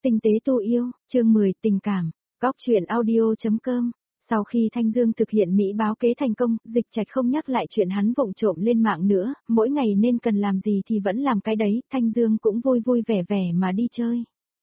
Tinh tế tu yêu, chương 10 tình cảm, góc truyện audio.com. Sau khi Thanh Dương thực hiện Mỹ báo kế thành công, Dịch Trạch không nhắc lại chuyện hắn vụng trộm lên mạng nữa, mỗi ngày nên cần làm gì thì vẫn làm cái đấy, Thanh Dương cũng vui vui vẻ vẻ mà đi chơi.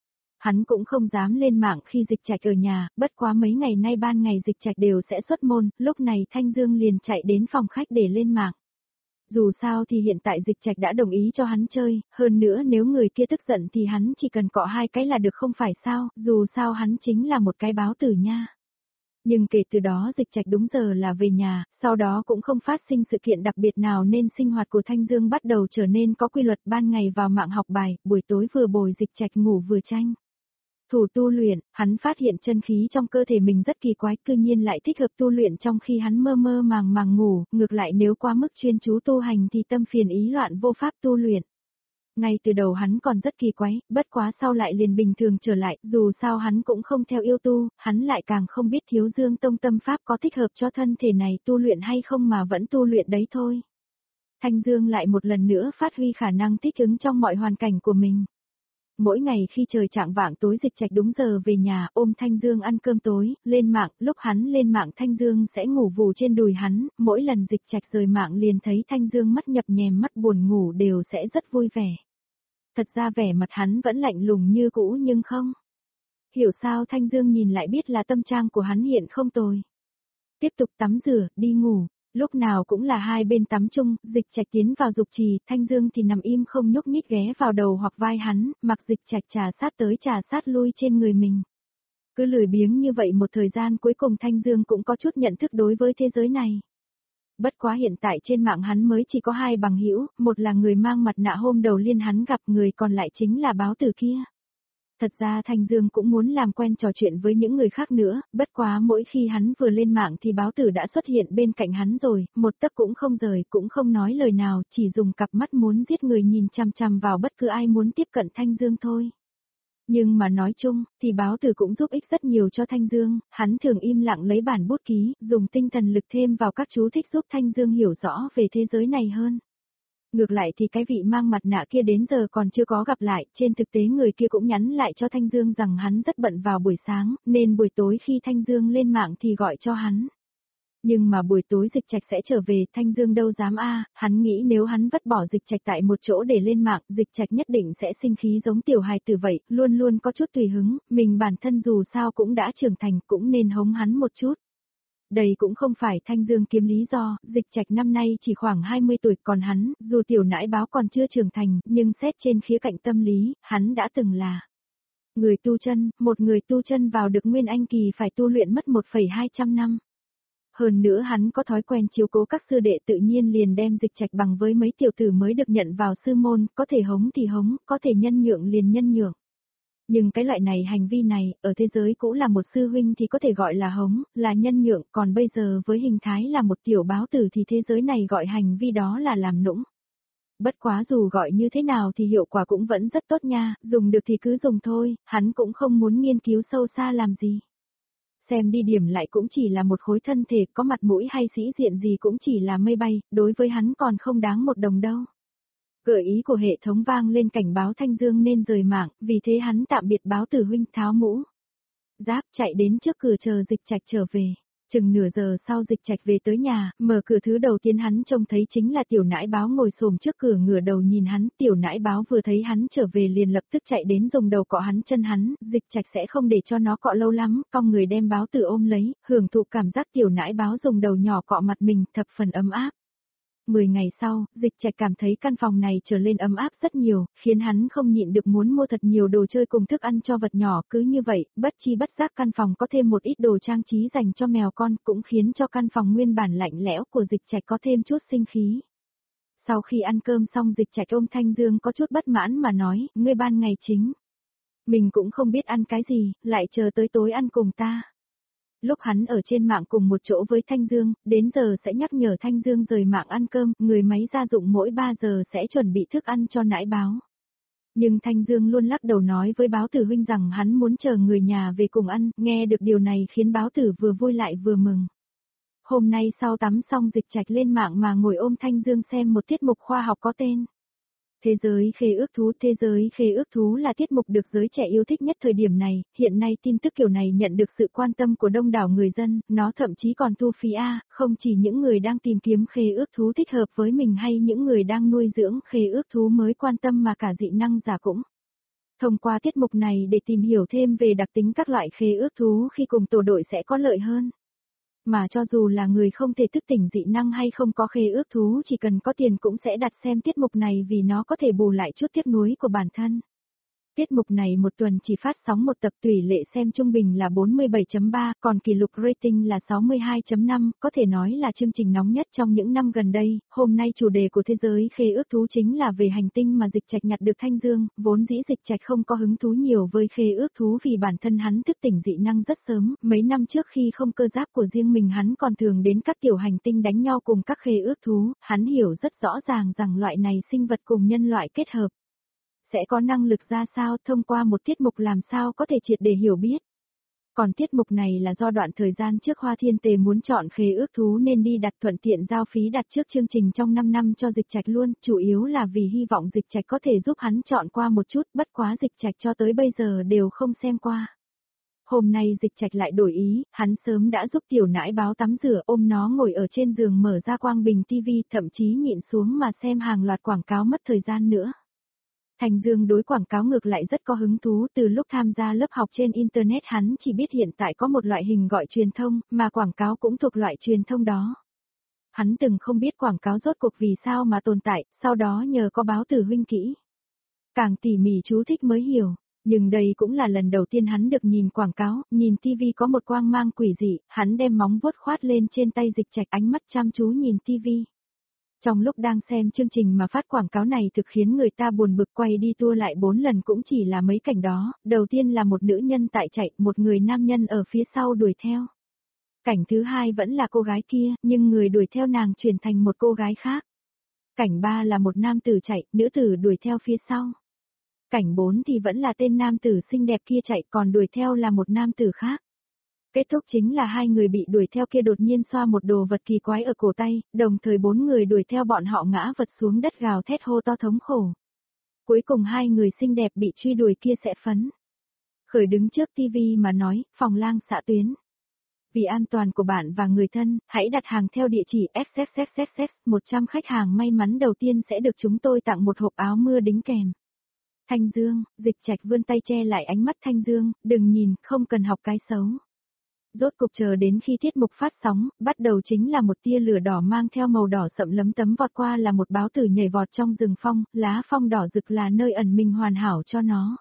Hắn cũng không dám lên mạng khi Dịch Trạch ở nhà, bất quá mấy ngày nay ban ngày Dịch Trạch đều sẽ xuất môn, lúc này Thanh Dương liền chạy đến phòng khách để lên mạng. Dù sao thì hiện tại Dịch Trạch đã đồng ý cho hắn chơi, hơn nữa nếu người kia tức giận thì hắn chỉ cần cọ hai cái là được không phải sao, dù sao hắn chính là một cái báo tử nha. Nhưng kể từ đó Dịch Trạch đúng giờ là về nhà, sau đó cũng không phát sinh sự kiện đặc biệt nào nên sinh hoạt của Thanh Dương bắt đầu trở nên có quy luật, ban ngày vào mạng học bài, buổi tối vừa bồi Dịch Trạch ngủ vừa tranh thủ tu luyện. Hắn phát hiện chân khí trong cơ thể mình rất kỳ quái, cư nhiên lại thích hợp tu luyện trong khi hắn mơ mơ màng ngủ, ngược lại nếu quá mức chuyên chú tu hành thì tâm phiền ý loạn vô pháp tu luyện. Ngay từ đầu hắn còn rất kỳ quái, bất quá sau lại liền bình thường trở lại, dù sao hắn cũng không theo yêu tu, hắn lại càng không biết Thiếu Dương Tông tâm pháp có thích hợp cho thân thể này tu luyện hay không mà vẫn tu luyện đấy thôi. Thanh Dương lại một lần nữa phát huy khả năng thích ứng trong mọi hoàn cảnh của mình. Mỗi ngày khi trời chạng vạng tối Dịch Trạch đúng giờ về nhà, ôm Thanh Dương ăn cơm tối, lên mạng, lúc hắn lên mạng Thanh Dương sẽ ngủ vù trên đùi hắn, mỗi lần Dịch Trạch rời mạng liền thấy Thanh Dương mắt nhập nhèm mắt buồn ngủ đều sẽ rất vui vẻ. Thật ra vẻ mặt hắn vẫn lạnh lùng như cũ nhưng không hiểu sao Thanh Dương nhìn lại biết là tâm trạng của hắn hiện không tồi. Tiếp tục tắm rửa, đi ngủ. Lúc nào cũng là hai bên tắm chung, Dịch Trạch tiến vào dục trì, Thanh Dương thì nằm im không nhúc nhích ghé vào đầu hoặc vai hắn, mặc Dịch Trạch trà sát tới trà sát lui trên người mình. Cứ lười biếng như vậy một thời gian cuối cùng Thanh Dương cũng có chút nhận thức đối với thế giới này. Bất quá hiện tại trên mạng hắn mới chỉ có hai bằng hữu, một là người mang mặt nạ hôm đầu liên hắn gặp, người còn lại chính là báo tử kia. Thật ra Thanh Dương cũng muốn làm quen trò chuyện với những người khác nữa, bất quá mỗi khi hắn vừa lên mạng thì báo tử đã xuất hiện bên cạnh hắn rồi, một tấc cũng không rời, cũng không nói lời nào, chỉ dùng cặp mắt muốn giết người nhìn chằm chằm vào bất cứ ai muốn tiếp cận Thanh Dương thôi. Nhưng mà nói chung, thì báo tử cũng giúp ích rất nhiều cho Thanh Dương, hắn thường im lặng lấy bản bút ký, dùng tinh thần lực thêm vào các chú thích giúp Thanh Dương hiểu rõ về thế giới này hơn. Ngược lại thì cái vị mang mặt nạ kia đến giờ còn chưa có gặp lại, trên thực tế người kia cũng nhắn lại cho Thanh Dương rằng hắn rất bận vào buổi sáng, nên buổi tối khi Thanh Dương lên mạng thì gọi cho hắn. Nhưng mà buổi tối Dịch Trạch sẽ trở về, Thanh Dương đâu dám hắn nghĩ nếu hắn vứt bỏ Dịch Trạch tại một chỗ để lên mạng, Dịch Trạch nhất định sẽ sinh khí giống tiểu hài tử vậy, luôn luôn có chút tùy hứng, mình bản thân dù sao cũng đã trưởng thành, cũng nên hống hắn một chút. Đây cũng không phải Thanh Dương kiếm lý do, Dịch Trạch năm nay chỉ khoảng 20 tuổi, còn hắn, dù tiểu nãi báo còn chưa trưởng thành, nhưng xét trên khía cạnh tâm lý, hắn đã từng là người tu chân, một người tu chân vào được Nguyên Anh kỳ phải tu luyện mất 1,200 năm. Hơn nữa hắn có thói quen chiếu cố các sư đệ, tự nhiên liền đem Dịch Trạch bằng với mấy tiểu tử mới được nhận vào sư môn, có thể hống thì hống, có thể nhân nhượng liền nhân nhượng. Nhưng cái loại này hành vi này, ở thế giới cũ là một sư huynh thì có thể gọi là hống, là nhân nhượng, còn bây giờ với hình thái là một tiểu báo tử thì thế giới này gọi hành vi đó là làm nũng. Bất quá dù gọi như thế nào thì hiệu quả cũng vẫn rất tốt nha, dùng được thì cứ dùng thôi, hắn cũng không muốn nghiên cứu sâu xa làm gì. Xem đi điểm lại cũng chỉ là một khối thân thể, có mặt mũi hay sĩ diện gì cũng chỉ là mây bay, đối với hắn còn không đáng một đồng đâu. Gợi ý của hệ thống vang lên cảnh báo Thanh Dương nên rời mạng, vì thế hắn tạm biệt báo tử huynh, tháo mũ giáp chạy đến trước cửa chờ Dịch Trạch trở về. Chừng nửa giờ sau Dịch Trạch về tới nhà, mở cửa thứ đầu tiên hắn trông thấy chính là tiểu nãi báo ngồi xổm trước cửa ngửa đầu nhìn hắn, tiểu nãi báo vừa thấy hắn trở về liền lập tức chạy đến dùng đầu cọ hắn chân hắn, Dịch Trạch sẽ không để cho nó cọ lâu lắm, cong người đem báo tử ôm lấy, hưởng thụ cảm giác tiểu nãi báo dùng đầu nhỏ cọ mặt mình, thập phần ấm áp. 10 ngày sau, Dịch Trạch cảm thấy căn phòng này trở lên ấm áp rất nhiều, khiến hắn không nhịn được muốn mua thật nhiều đồ chơi cùng thức ăn cho vật nhỏ, cứ như vậy, bất chi bất giác căn phòng có thêm một ít đồ trang trí dành cho mèo con, cũng khiến cho căn phòng nguyên bản lạnh lẽo của Dịch Trạch có thêm chút sinh khí. Sau khi ăn cơm xong Dịch Trạch ôm Thanh Dương có chút bất mãn mà nói, ngươi ban ngày chính mình cũng không biết ăn cái gì, lại chờ tới tối ăn cùng ta. Lúc hắn ở trên mạng cùng một chỗ với Thanh Dương, đến giờ sẽ nhắc nhở Thanh Dương rời mạng ăn cơm, người máy gia dụng mỗi 3 giờ sẽ chuẩn bị thức ăn cho nãi báo. Nhưng Thanh Dương luôn lắc đầu nói với báo tử huynh rằng hắn muốn chờ người nhà về cùng ăn, nghe được điều này khiến báo tử vừa vui lại vừa mừng. Hôm nay sau tắm xong Dịch Trạch lên mạng mà ngồi ôm Thanh Dương xem một tiết mục khoa học có tên Thế giới khế ước thú là tiết mục được giới trẻ yêu thích nhất thời điểm này, hiện nay tin tức kiểu này nhận được sự quan tâm của đông đảo người dân, nó thậm chí còn thu phí không chỉ những người đang tìm kiếm khế ước thú thích hợp với mình hay những người đang nuôi dưỡng khế ước thú mới quan tâm mà cả dị năng giả cũng. Thông qua tiết mục này để tìm hiểu thêm về đặc tính các loại khế ước thú khi cùng tổ đội sẽ có lợi hơn. Mà cho dù là người không thể thức tỉnh dị năng hay không có khế ước thú chỉ cần có tiền cũng sẽ đặt xem tiết mục này vì nó có thể bù lại chút tiếc nuối của bản thân. Tiết mục này một tuần chỉ phát sóng một tập tỷ lệ xem trung bình là 47.3, còn kỷ lục rating là 62.5, có thể nói là chương trình nóng nhất trong những năm gần đây. Hôm nay chủ đề của thế giới khế ước thú chính là về hành tinh mà Dịch Trạch nhặt được Thanh Dương, vốn dĩ Dịch Trạch không có hứng thú nhiều với khế ước thú vì bản thân hắn thức tỉnh dị năng rất sớm, mấy năm trước khi không cơ giáp của riêng mình hắn còn thường đến các tiểu hành tinh đánh nhau cùng các khế ước thú, hắn hiểu rất rõ ràng rằng loại này sinh vật cùng nhân loại kết hợp sẽ có năng lực ra sao, thông qua một tiết mục làm sao có thể triệt để hiểu biết. Còn tiết mục này là do đoạn thời gian trước Hoa Thiên Tề muốn chọn khế ước thú nên đi đặt thuận tiện giao phí đặt trước chương trình trong 5 năm cho Dịch Trạch luôn, chủ yếu là vì hy vọng Dịch Trạch có thể giúp hắn chọn qua một chút, bất quá Dịch Trạch cho tới bây giờ đều không xem qua. Hôm nay Dịch Trạch lại đổi ý, hắn sớm đã giúp tiểu nãi báo tắm rửa ôm nó ngồi ở trên giường mở ra quang bình tivi thậm chí nhịn xuống mà xem hàng loạt quảng cáo mất thời gian nữa. Thanh Dương đối quảng cáo ngược lại rất có hứng thú, từ lúc tham gia lớp học trên Internet hắn chỉ biết hiện tại có một loại hình gọi truyền thông, mà quảng cáo cũng thuộc loại truyền thông đó. Hắn từng không biết quảng cáo rốt cuộc vì sao mà tồn tại, sau đó nhờ có báo tử huynh kỹ. Càng tỉ mỉ chú thích mới hiểu, nhưng đây cũng là lần đầu tiên hắn được nhìn quảng cáo, nhìn tivi có một quang mang quỷ dị, hắn đem móng vuốt khoát lên trên tay Dịch Trạch ánh mắt chăm chú nhìn tivi. Trong lúc đang xem chương trình mà phát quảng cáo này thực khiến người ta buồn bực quay đi tua lại 4 lần cũng chỉ là mấy cảnh đó, đầu tiên là một nữ nhân tại chạy, một người nam nhân ở phía sau đuổi theo. Cảnh thứ hai vẫn là cô gái kia, nhưng người đuổi theo nàng chuyển thành một cô gái khác. Cảnh 3 là một nam tử chạy, nữ tử đuổi theo phía sau. Cảnh 4 thì vẫn là tên nam tử xinh đẹp kia chạy, còn đuổi theo là một nam tử khác. Kết thúc chính là hai người bị đuổi theo kia đột nhiên xoa một đồ vật kỳ quái ở cổ tay, đồng thời 4 người đuổi theo bọn họ ngã vật xuống đất gào thét hô to thống khổ. Cuối cùng hai người xinh đẹp bị truy đuổi kia sẽ phấn khởi đứng trước tivi mà nói, phòng lang xạ tuyến. Vì an toàn của bạn và người thân, hãy đặt hàng theo địa chỉ XXXXX, 100 khách hàng may mắn đầu tiên sẽ được chúng tôi tặng một hộp áo mưa đính kèm. Thanh Dương, Dịch Trạch vươn tay che lại ánh mắt Thanh Dương, đừng nhìn, không cần học cái xấu. Rốt cục chờ đến khi tiết mục phát sóng, bắt đầu chính là một tia lửa đỏ mang theo màu đỏ sậm lấm tấm vọt qua là một báo tử nhảy vọt trong rừng phong, lá phong đỏ rực là nơi ẩn mình hoàn hảo cho nó.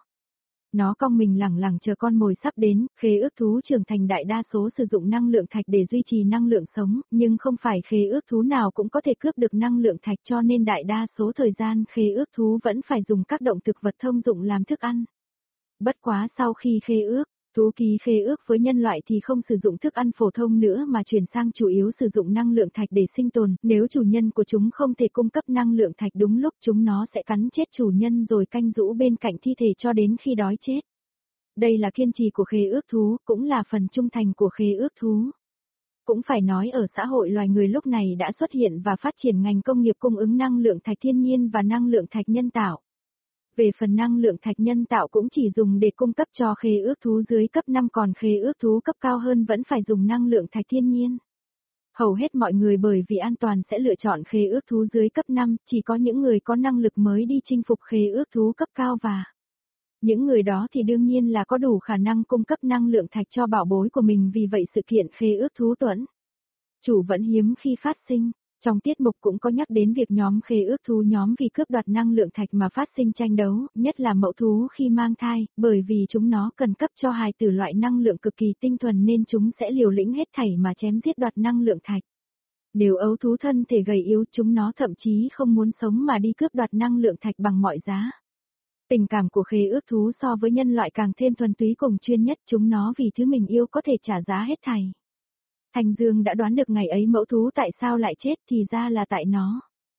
Nó cong mình lẳng lẳng chờ con mồi sắp đến, khế ước thú trưởng thành đại đa số sử dụng năng lượng thạch để duy trì năng lượng sống, nhưng không phải khế ước thú nào cũng có thể cướp được năng lượng thạch cho nên đại đa số thời gian khế ước thú vẫn phải dùng các động thực vật thông dụng làm thức ăn. Bất quá sau khi khế ước, thú ký khế ước với nhân loại thì không sử dụng thức ăn phổ thông nữa mà chuyển sang chủ yếu sử dụng năng lượng thạch để sinh tồn, nếu chủ nhân của chúng không thể cung cấp năng lượng thạch đúng lúc chúng nó sẽ cắn chết chủ nhân rồi canh giữ bên cạnh thi thể cho đến khi đói chết. Đây là kiên trì của khế ước thú, cũng là phần trung thành của khế ước thú. Cũng phải nói ở xã hội loài người lúc này đã xuất hiện và phát triển ngành công nghiệp cung ứng năng lượng thạch thiên nhiên và năng lượng thạch nhân tạo. Về phần năng lượng thạch nhân tạo cũng chỉ dùng để cung cấp cho khế ước thú dưới cấp 5 còn khế ước thú cấp cao hơn vẫn phải dùng năng lượng thạch thiên nhiên. Hầu hết mọi người bởi vì an toàn sẽ lựa chọn khế ước thú dưới cấp 5, chỉ có những người có năng lực mới đi chinh phục khế ước thú cấp cao và những người đó thì đương nhiên là có đủ khả năng cung cấp năng lượng thạch cho bảo bối của mình vì vậy sự kiện khế ước thú tuẫn chủ vẫn hiếm khi phát sinh. Trong tiết mục cũng có nhắc đến việc nhóm khế ước thú nhóm vì cướp đoạt năng lượng thạch mà phát sinh tranh đấu, nhất là mẫu thú khi mang thai, bởi vì chúng nó cần cấp cho hài tử loại năng lượng cực kỳ tinh thuần nên chúng sẽ liều lĩnh hết thảy mà chém giết đoạt năng lượng thạch. Nếu ấu thú thân thể gầy yếu chúng nó thậm chí không muốn sống mà đi cướp đoạt năng lượng thạch bằng mọi giá. Tình cảm của khế ước thú so với nhân loại càng thêm thuần túy cùng chuyên nhất chúng nó vì thứ mình yêu có thể trả giá hết thảy. Thanh Dương đã đoán được ngày ấy mẫu thú tại sao lại chết thì ra là tại nó.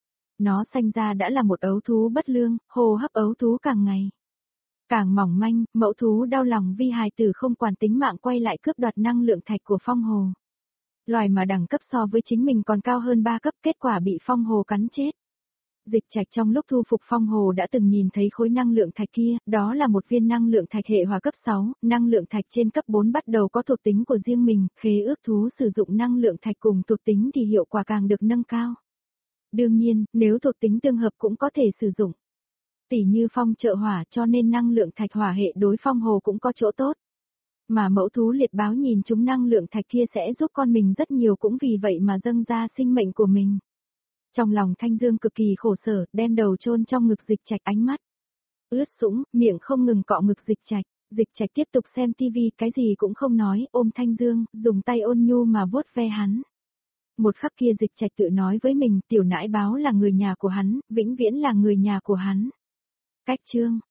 Nó sinh ra đã là một ấu thú bất lương, hô hấp ấu thú càng ngày càng mỏng manh, mẫu thú đau lòng vì hài tử không quản tính mạng quay lại cướp đoạt năng lượng thạch của phong hồ. Loài mà đẳng cấp so với chính mình còn cao hơn 3 cấp kết quả bị phong hồ cắn chết. Dịch Trạch trong lúc thu phục phong hồ đã từng nhìn thấy khối năng lượng thạch kia, đó là một viên năng lượng thạch hệ hỏa cấp 6, năng lượng thạch trên cấp 4 bắt đầu có thuộc tính của riêng mình, khế ước thú sử dụng năng lượng thạch cùng thuộc tính thì hiệu quả càng được nâng cao. Đương nhiên, nếu thuộc tính tương hợp cũng có thể sử dụng. Tỉ như phong trợ hỏa cho nên năng lượng thạch hỏa hệ đối phong hồ cũng có chỗ tốt. Mà mẫu thú liệt báo nhìn chúng năng lượng thạch kia sẽ giúp con mình rất nhiều cũng vì vậy mà dâng ra sinh mệnh của mình. Trong lòng Thanh Dương cực kỳ khổ sở, đem đầu chôn trong ngực Dịch Trạch, ánh mắt ướt sũng, miệng không ngừng cọ ngực Dịch Trạch. Dịch Trạch tiếp tục xem tivi, cái gì cũng không nói, ôm Thanh Dương, dùng tay ôn nhu mà vuốt ve hắn. Một khắc kia Dịch Trạch tự nói với mình, tiểu nãi báo là người nhà của hắn, vĩnh viễn là người nhà của hắn. Cách chương